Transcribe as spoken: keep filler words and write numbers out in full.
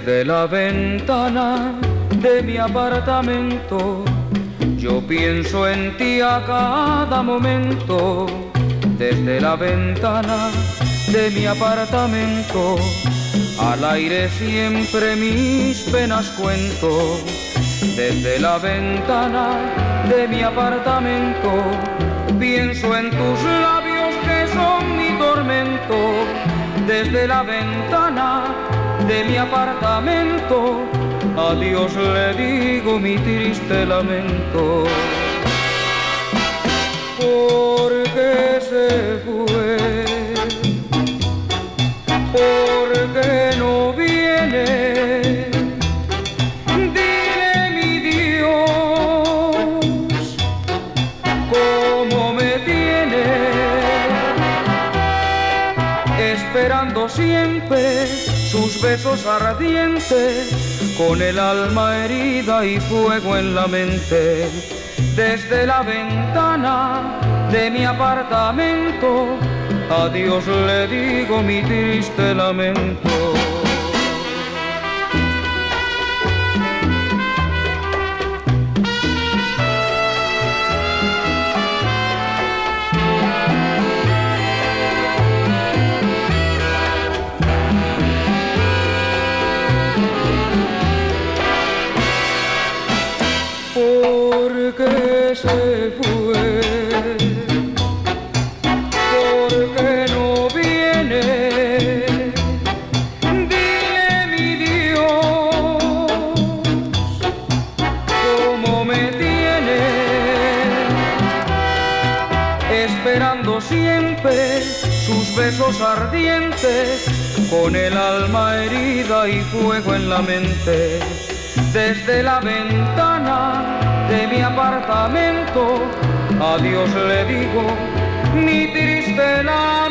Desde la ventana de mi apartamento yo pienso en ti a cada momento. Desde la ventana de mi apartamento al aire siempre mis penas cuento. Desde la ventana de mi apartamento pienso en tus labios que son mi tormento. Desde la ventana de mi apartamento a Dios le digo mi triste lamento. Porque se fue, porque no viene. Dile mi Dios cómo me tiene, esperando siempre sus besos ardientes, con el alma herida y fuego en la mente. Desde la ventana de mi apartamento a Dios le digo mi triste lamento. Porque se fue, porque no viene. Dile mi Dios cómo me tiene, esperando siempre sus besos ardientes, con el alma herida y fuego en la mente. Desde la ventana de mi apartamento a Dios le digo mi triste lamento.